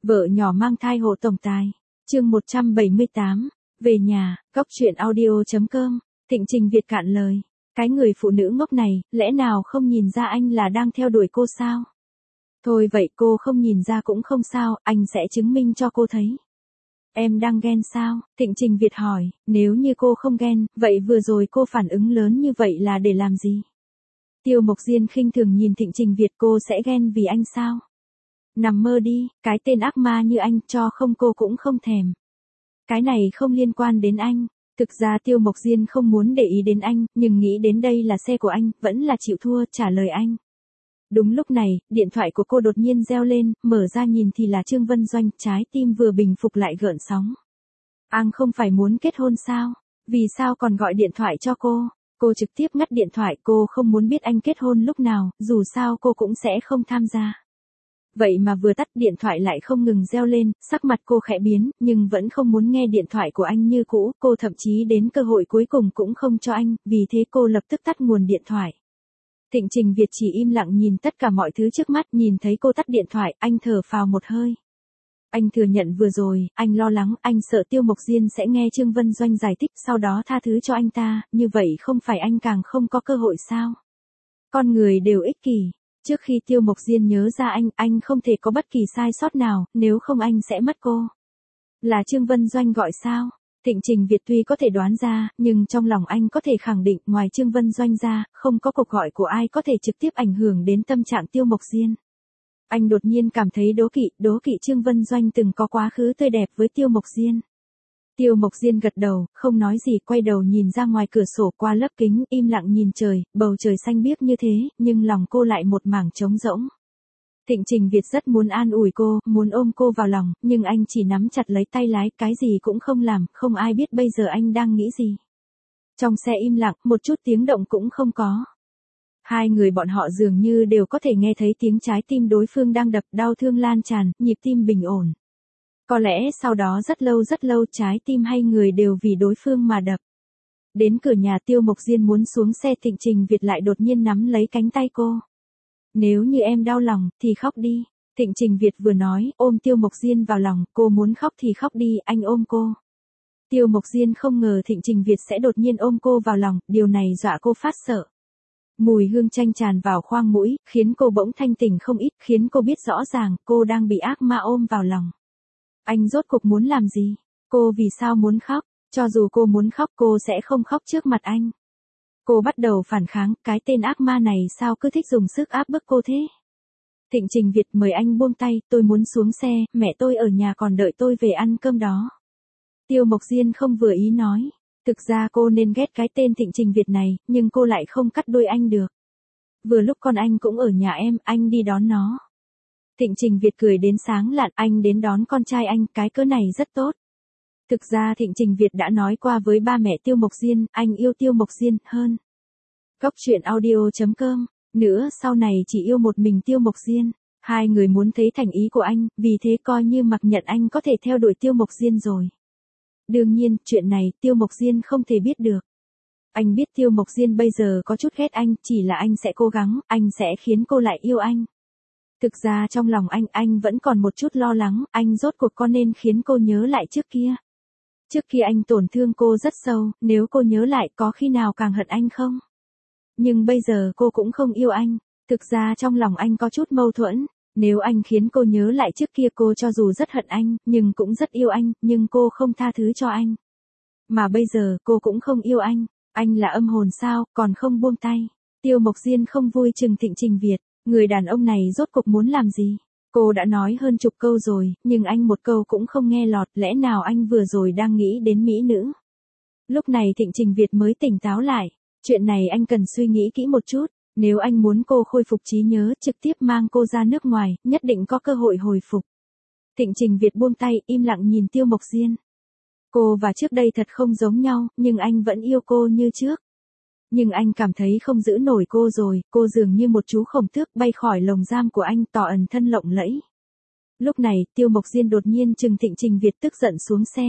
Vợ nhỏ mang thai hộ tổng tài. Chương 178. Về nhà, góc truyện audio.com. Thịnh Trình Việt cạn lời. Cái người phụ nữ ngốc này, lẽ nào không nhìn ra anh là đang theo đuổi cô sao? Thôi vậy cô không nhìn ra cũng không sao, anh sẽ chứng minh cho cô thấy. Em đang ghen sao? Thịnh Trình Việt hỏi, nếu như cô không ghen, vậy vừa rồi cô phản ứng lớn như vậy là để làm gì? Tiêu Mộc Diên khinh thường nhìn Thịnh Trình Việt, cô sẽ ghen vì anh sao? Nằm mơ đi, cái tên ác ma như anh cho không cô cũng không thèm. Cái này không liên quan đến anh. Thực ra Tiêu Mộc Diên không muốn để ý đến anh, nhưng nghĩ đến đây là xe của anh, vẫn là chịu thua trả lời anh. Đúng lúc này, điện thoại của cô đột nhiên reo lên, mở ra nhìn thì là Trương Vân Doanh, trái tim vừa bình phục lại gợn sóng. Anh không phải muốn kết hôn sao? Vì sao còn gọi điện thoại cho cô? Cô trực tiếp ngắt điện thoại, cô không muốn biết anh kết hôn lúc nào, dù sao cô cũng sẽ không tham gia. Vậy mà vừa tắt điện thoại lại không ngừng reo lên, sắc mặt cô khẽ biến, nhưng vẫn không muốn nghe điện thoại của anh như cũ, cô thậm chí đến cơ hội cuối cùng cũng không cho anh, vì thế cô lập tức tắt nguồn điện thoại. Thịnh Trình Việt chỉ im lặng nhìn tất cả mọi thứ trước mắt, nhìn thấy cô tắt điện thoại, anh thở phào một hơi. Anh thừa nhận vừa rồi, anh lo lắng, anh sợ Tiêu Mộc Diên sẽ nghe Trương Vân Doanh giải thích, sau đó tha thứ cho anh ta, như vậy không phải anh càng không có cơ hội sao? Con người đều ích kỷ. Trước khi Tiêu Mộc Diên nhớ ra anh không thể có bất kỳ sai sót nào, nếu không anh sẽ mất cô. Là Trương Vân Doanh gọi sao? Thịnh Trình Việt tuy có thể đoán ra, nhưng trong lòng anh có thể khẳng định, ngoài Trương Vân Doanh ra, không có cuộc gọi của ai có thể trực tiếp ảnh hưởng đến tâm trạng Tiêu Mộc Diên. Anh đột nhiên cảm thấy đố kỵ Trương Vân Doanh từng có quá khứ tươi đẹp với Tiêu Mộc Diên. Tiêu Mộc Diên gật đầu, không nói gì, quay đầu nhìn ra ngoài cửa sổ qua lớp kính, im lặng nhìn trời, bầu trời xanh biếc như thế, nhưng lòng cô lại một mảng trống rỗng. Thịnh Trình Việt rất muốn an ủi cô, muốn ôm cô vào lòng, nhưng anh chỉ nắm chặt lấy tay lái, cái gì cũng không làm, không ai biết bây giờ anh đang nghĩ gì. Trong xe im lặng, một chút tiếng động cũng không có. Hai người bọn họ dường như đều có thể nghe thấy tiếng trái tim đối phương đang đập, đau thương lan tràn, nhịp tim bình ổn. Có lẽ sau đó rất lâu trái tim hai người đều vì đối phương mà đập. Đến cửa nhà Tiêu Mộc Diên muốn xuống xe, Thịnh Trình Việt lại đột nhiên nắm lấy cánh tay cô. Nếu như em đau lòng, thì khóc đi. Thịnh Trình Việt vừa nói, ôm Tiêu Mộc Diên vào lòng, cô muốn khóc thì khóc đi, anh ôm cô. Tiêu Mộc Diên không ngờ Thịnh Trình Việt sẽ đột nhiên ôm cô vào lòng, điều này dọa cô phát sợ. Mùi hương chanh tràn vào khoang mũi, khiến cô bỗng thanh tỉnh không ít, khiến cô biết rõ ràng, cô đang bị ác ma ôm vào lòng. Anh rốt cuộc muốn làm gì? Cô vì sao muốn khóc? Cho dù cô muốn khóc cô sẽ không khóc trước mặt anh. Cô bắt đầu phản kháng, cái tên ác ma này sao cứ thích dùng sức áp bức cô thế? Thịnh Trình Việt mời anh buông tay, tôi muốn xuống xe, mẹ tôi ở nhà còn đợi tôi về ăn cơm đó. Tiêu Mộc Diên không vừa ý nói. Thực ra cô nên ghét cái tên Thịnh Trình Việt này, nhưng cô lại không cắt đuôi anh được. Vừa lúc con anh cũng ở nhà em, anh đi đón nó. Thịnh Trình Việt cười đến sáng lạn, anh đến đón con trai anh, cái cớ này rất tốt. Thực ra Thịnh Trình Việt đã nói qua với ba mẹ Tiêu Mộc Diên, anh yêu Tiêu Mộc Diên hơn. Góc truyện audio.com. Nữa sau này chỉ yêu một mình Tiêu Mộc Diên. Hai người muốn thấy thành ý của anh, vì thế coi như mặc nhận anh có thể theo đuổi Tiêu Mộc Diên rồi. Đương nhiên, chuyện này Tiêu Mộc Diên không thể biết được. Anh biết Tiêu Mộc Diên bây giờ có chút ghét anh, chỉ là anh sẽ cố gắng, anh sẽ khiến cô lại yêu anh. Thực ra trong lòng anh vẫn còn một chút lo lắng, anh rốt cuộc có nên khiến cô nhớ lại trước kia. Trước kia anh tổn thương cô rất sâu, nếu cô nhớ lại có khi nào càng hận anh không? Nhưng bây giờ cô cũng không yêu anh. Thực ra trong lòng anh có chút mâu thuẫn. Nếu anh khiến cô nhớ lại trước kia cô cho dù rất hận anh, nhưng cũng rất yêu anh, nhưng cô không tha thứ cho anh. Mà bây giờ cô cũng không yêu anh là âm hồn sao, còn không buông tay. Tiêu Mộc Diên không vui chừng Thịnh Trình Việt, người đàn ông này rốt cuộc muốn làm gì? Cô đã nói hơn chục câu rồi, nhưng anh một câu cũng không nghe lọt, lẽ nào anh vừa rồi đang nghĩ đến mỹ nữ? Lúc này Thịnh Trình Việt mới tỉnh táo lại, chuyện này anh cần suy nghĩ kỹ một chút. Nếu anh muốn cô khôi phục trí nhớ, trực tiếp mang cô ra nước ngoài, nhất định có cơ hội hồi phục. Thịnh Trình Việt buông tay, im lặng nhìn Tiêu Mộc Diên. Cô và trước đây thật không giống nhau, nhưng anh vẫn yêu cô như trước. Nhưng anh cảm thấy không giữ nổi cô rồi, cô dường như một chú khổng tước bay khỏi lồng giam của anh, tỏ ẩn thân lộng lẫy. Lúc này, Tiêu Mộc Diên đột nhiên trừng Thịnh Trình Việt, tức giận xuống xe.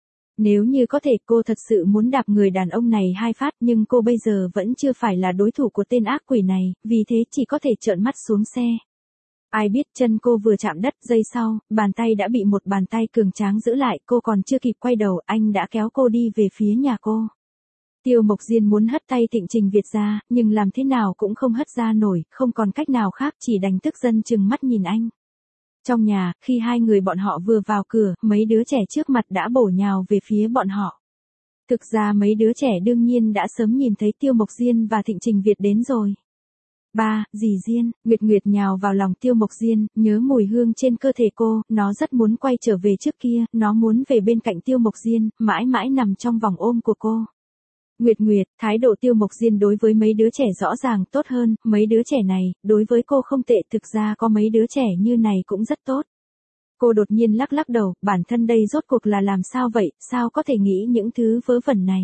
Nếu như có thể cô thật sự muốn đạp người đàn ông này hai phát, nhưng cô bây giờ vẫn chưa phải là đối thủ của tên ác quỷ này, vì thế chỉ có thể trợn mắt xuống xe. Ai biết chân cô vừa chạm đất, giây sau, bàn tay đã bị một bàn tay cường tráng giữ lại, cô còn chưa kịp quay đầu, anh đã kéo cô đi về phía nhà cô. Tiêu Mộc Diên muốn hất tay Thịnh Trình Việt ra, nhưng làm thế nào cũng không hất ra nổi, không còn cách nào khác, chỉ đành tức giận trừng mắt nhìn anh. Trong nhà, khi hai người bọn họ vừa vào cửa, mấy đứa trẻ trước mặt đã bổ nhào về phía bọn họ. Thực ra mấy đứa trẻ đương nhiên đã sớm nhìn thấy Tiêu Mộc Diên và Thịnh Trình Việt đến rồi. Ba, dì Diên, Nguyệt Nguyệt nhào vào lòng Tiêu Mộc Diên, nhớ mùi hương trên cơ thể cô, nó rất muốn quay trở về trước kia, nó muốn về bên cạnh Tiêu Mộc Diên, mãi mãi nằm trong vòng ôm của cô. Nguyệt Nguyệt, thái độ Tiêu Mộc Diên đối với mấy đứa trẻ rõ ràng tốt hơn, mấy đứa trẻ này, đối với cô không tệ, thực ra có mấy đứa trẻ như này cũng rất tốt. Cô đột nhiên lắc lắc đầu, bản thân đây rốt cuộc là làm sao vậy, sao có thể nghĩ những thứ vớ vẩn này.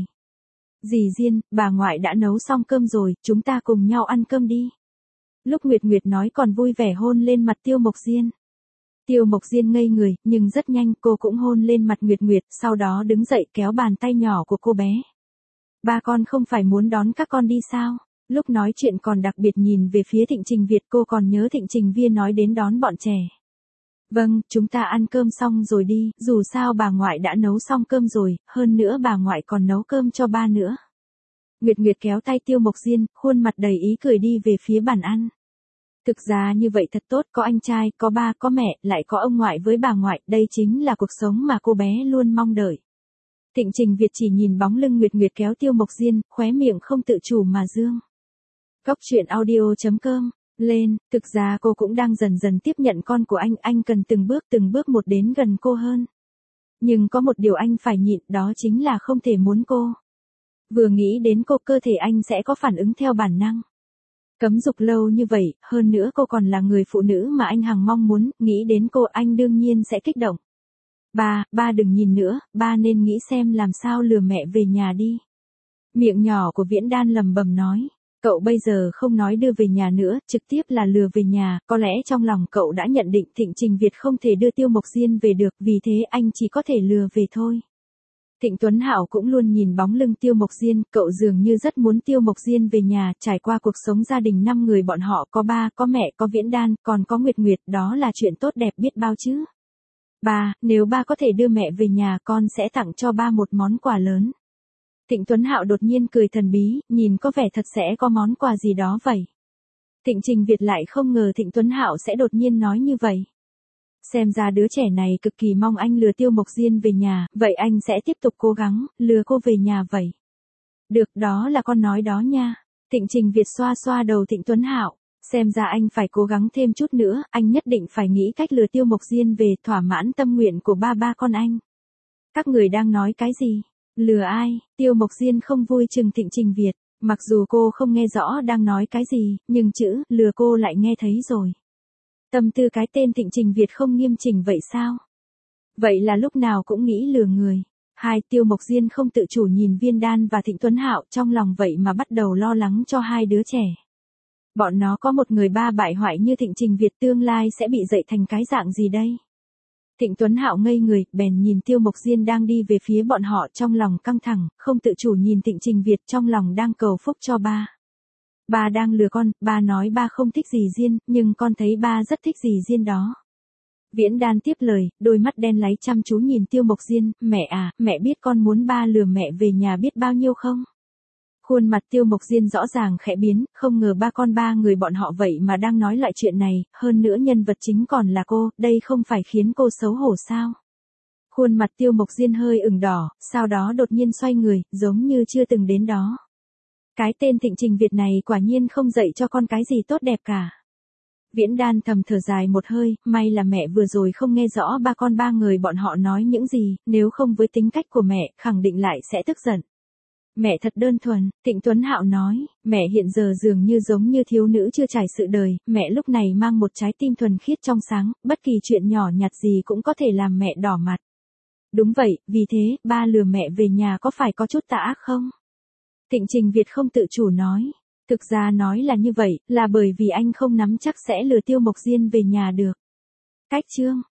Dì Diên, bà ngoại đã nấu xong cơm rồi, chúng ta cùng nhau ăn cơm đi. Lúc Nguyệt Nguyệt nói còn vui vẻ hôn lên mặt Tiêu Mộc Diên. Tiêu Mộc Diên ngây người, nhưng rất nhanh cô cũng hôn lên mặt Nguyệt Nguyệt, sau đó đứng dậy kéo bàn tay nhỏ của cô bé. Ba con không phải muốn đón các con đi sao? Lúc nói chuyện còn đặc biệt nhìn về phía Thịnh Trình Việt, cô còn nhớ Thịnh Trình Viên nói đến đón bọn trẻ. Vâng, chúng ta ăn cơm xong rồi đi, dù sao bà ngoại đã nấu xong cơm rồi, hơn nữa bà ngoại còn nấu cơm cho ba nữa. Nguyệt Nguyệt kéo tay Tiêu Mộc Diên, khuôn mặt đầy ý cười đi về phía bàn ăn. Thực ra như vậy thật tốt, có anh trai, có ba, có mẹ, lại có ông ngoại với bà ngoại, đây chính là cuộc sống mà cô bé luôn mong đợi. Thịnh Trình Việt chỉ nhìn bóng lưng Nguyệt Nguyệt kéo Tiêu Mộc Diên, khóe miệng không tự chủ mà dương. Góc truyện audio.com, lên, thực ra cô cũng đang dần dần tiếp nhận con của anh cần từng bước một đến gần cô hơn. Nhưng có một điều anh phải nhịn, đó chính là không thể muốn cô. Vừa nghĩ đến cô, cơ thể anh sẽ có phản ứng theo bản năng. Cấm dục lâu như vậy, hơn nữa cô còn là người phụ nữ mà anh hằng mong muốn, nghĩ đến cô anh đương nhiên sẽ kích động. Ba đừng nhìn nữa, ba nên nghĩ xem làm sao lừa mẹ về nhà đi. Miệng nhỏ của Viễn Đan lầm bầm nói, cậu bây giờ không nói đưa về nhà nữa, trực tiếp là lừa về nhà, có lẽ trong lòng cậu đã nhận định Thịnh Trình Việt không thể đưa Tiêu Mộc Diên về được, vì thế anh chỉ có thể lừa về thôi. Thịnh Tuấn Hạo cũng luôn nhìn bóng lưng Tiêu Mộc Diên, cậu dường như rất muốn Tiêu Mộc Diên về nhà, trải qua cuộc sống gia đình 5 người bọn họ, có ba, có mẹ, có Viễn Đan, còn có Nguyệt Nguyệt, đó là chuyện tốt đẹp biết bao chứ. Ba, nếu ba có thể đưa mẹ về nhà, con sẽ tặng cho ba một món quà lớn. Thịnh Tuấn Hạo đột nhiên cười thần bí, nhìn có vẻ thật sẽ có món quà gì đó vậy. Thịnh Trình Việt lại không ngờ Thịnh Tuấn Hạo sẽ đột nhiên nói như vậy. Xem ra đứa trẻ này cực kỳ mong anh lừa Tiêu Mộc Diên về nhà, vậy anh sẽ tiếp tục cố gắng, lừa cô về nhà vậy. Được, đó là con nói đó nha. Thịnh Trình Việt xoa xoa đầu Thịnh Tuấn Hạo, xem ra anh phải cố gắng thêm chút nữa, anh nhất định phải nghĩ cách lừa Tiêu Mộc Diên về, thỏa mãn tâm nguyện của ba con anh. Các người đang nói cái gì? Lừa ai? Tiêu Mộc Diên không vui chừng Thịnh Trình Việt, mặc dù cô không nghe rõ đang nói cái gì, nhưng chữ lừa cô lại nghe thấy rồi. Tâm tư cái tên Thịnh Trình Việt không nghiêm chỉnh vậy sao? Vậy là lúc nào cũng nghĩ lừa người. Tiêu Mộc Diên không tự chủ nhìn Viên Đan và Thịnh Tuấn Hạo, trong lòng vậy mà bắt đầu lo lắng cho hai đứa trẻ. Bọn nó có một người ba bại hoại như Thịnh Trình Việt, tương lai sẽ bị dạy thành cái dạng gì đây? Thịnh Tuấn Hạo ngây người, bèn nhìn Tiêu Mộc Diên đang đi về phía bọn họ, trong lòng căng thẳng, không tự chủ nhìn Thịnh Trình Việt, trong lòng đang cầu phúc cho ba. Ba đang lừa con, ba nói ba không thích dì Diên, nhưng con thấy ba rất thích dì Diên đó. Viễn Đan tiếp lời, đôi mắt đen láy chăm chú nhìn Tiêu Mộc Diên, mẹ à, mẹ biết con muốn ba lừa mẹ về nhà biết bao nhiêu không? Khuôn mặt Tiêu Mộc Diên rõ ràng khẽ biến, không ngờ ba người bọn họ vậy mà đang nói lại chuyện này, hơn nữa nhân vật chính còn là cô, đây không phải khiến cô xấu hổ sao? Khuôn mặt Tiêu Mộc Diên hơi ửng đỏ, sau đó đột nhiên xoay người, giống như chưa từng đến đó. Cái tên Thịnh Trình Việt này quả nhiên không dạy cho con cái gì tốt đẹp cả. Viễn Đan thầm thở dài một hơi, may là mẹ vừa rồi không nghe rõ ba người bọn họ nói những gì, nếu không với tính cách của mẹ, khẳng định lại sẽ tức giận. Mẹ thật đơn thuần, Thịnh Tuấn Hạo nói, mẹ hiện giờ dường như giống như thiếu nữ chưa trải sự đời, mẹ lúc này mang một trái tim thuần khiết trong sáng, bất kỳ chuyện nhỏ nhặt gì cũng có thể làm mẹ đỏ mặt. Đúng vậy, vì thế, ba lừa mẹ về nhà có phải có chút tà ác không? Thịnh Trình Việt không tự chủ nói. Thực ra nói là như vậy, là bởi vì anh không nắm chắc sẽ lừa Tiêu Mộc Diên về nhà được. Cách chương